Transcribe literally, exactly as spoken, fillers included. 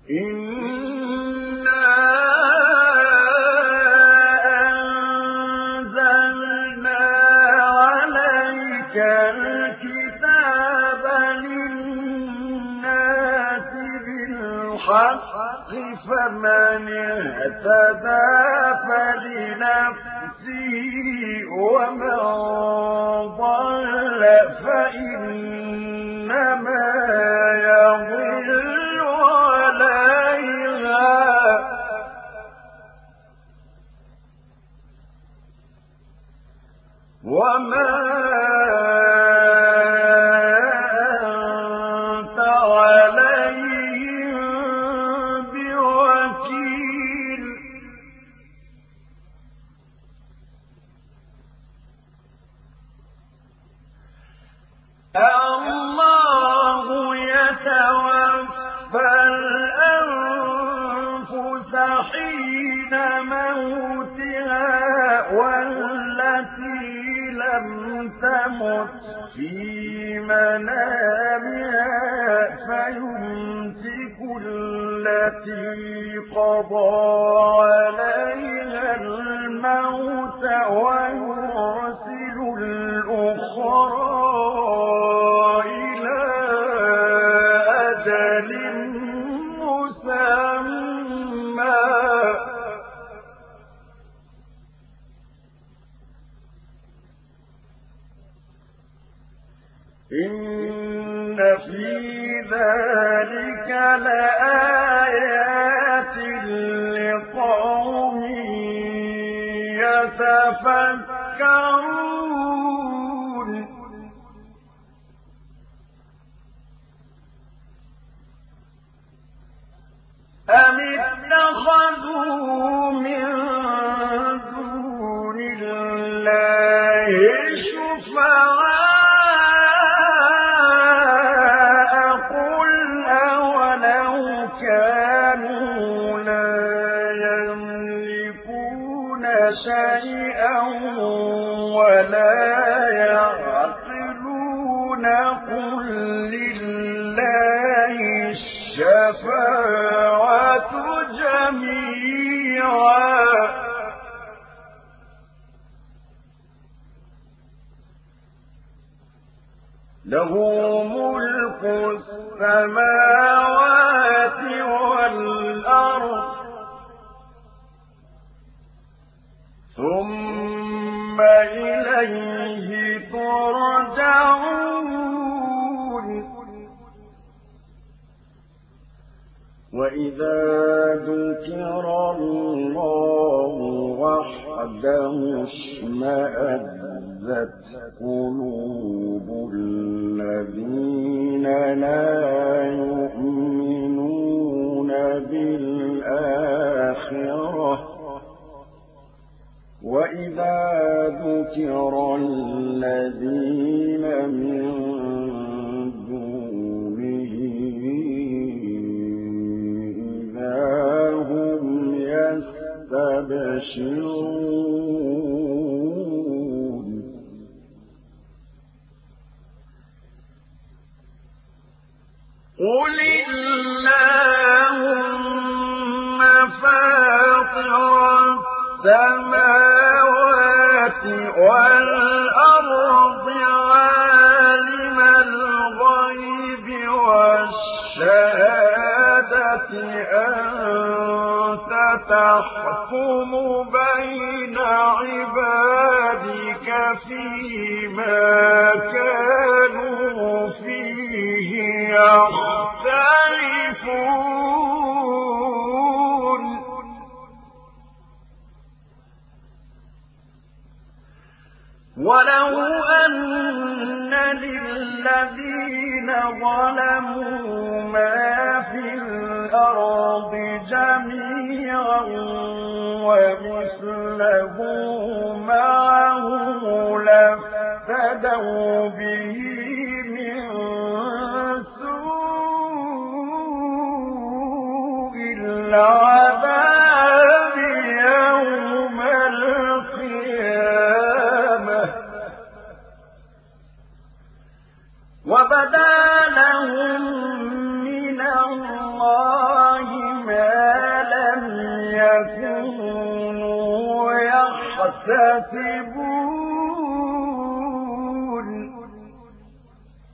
إنا أنزلنا عليك الكتاب للناس بالحق فمن اهتدى فلنفسه ومن ضل فإنما يضل عليها وما أنت عليهم بوكيل الله يتوفى الأنفس حين موتها والتي لم تمت في منامها فيمسك التي قضى عليها الموت ويرسل الأخرى إلى أجل مسمى إن في ذلك لآيات لقوم يتفكرون أم اتخذوا من دون الله شفعاء قل أولو كانوا لا يملكون شيئا ولا يعقلون قل لله الشفاعة جميعا له ملك السماوات والأرض ثم إليه ترجعون وإذا ذكر الله وحده اشمأزت قلوب الذين لا يؤمنون بالآخرة وإذا ذكر الذين من دونه إذا هم يستبشرون قل اللهم فاطر السماوات والأرض عالم الغيب والشهادة أنت تحكم بين عبادك فيما كانوا فيه يختلفون ولو أن للذين ظلموا ما في الأرض جميعا ومثله معه لافتدوا به من سوء العذاب يوم القيامة وبدا لهم من الله لم يكونوا يحتسبون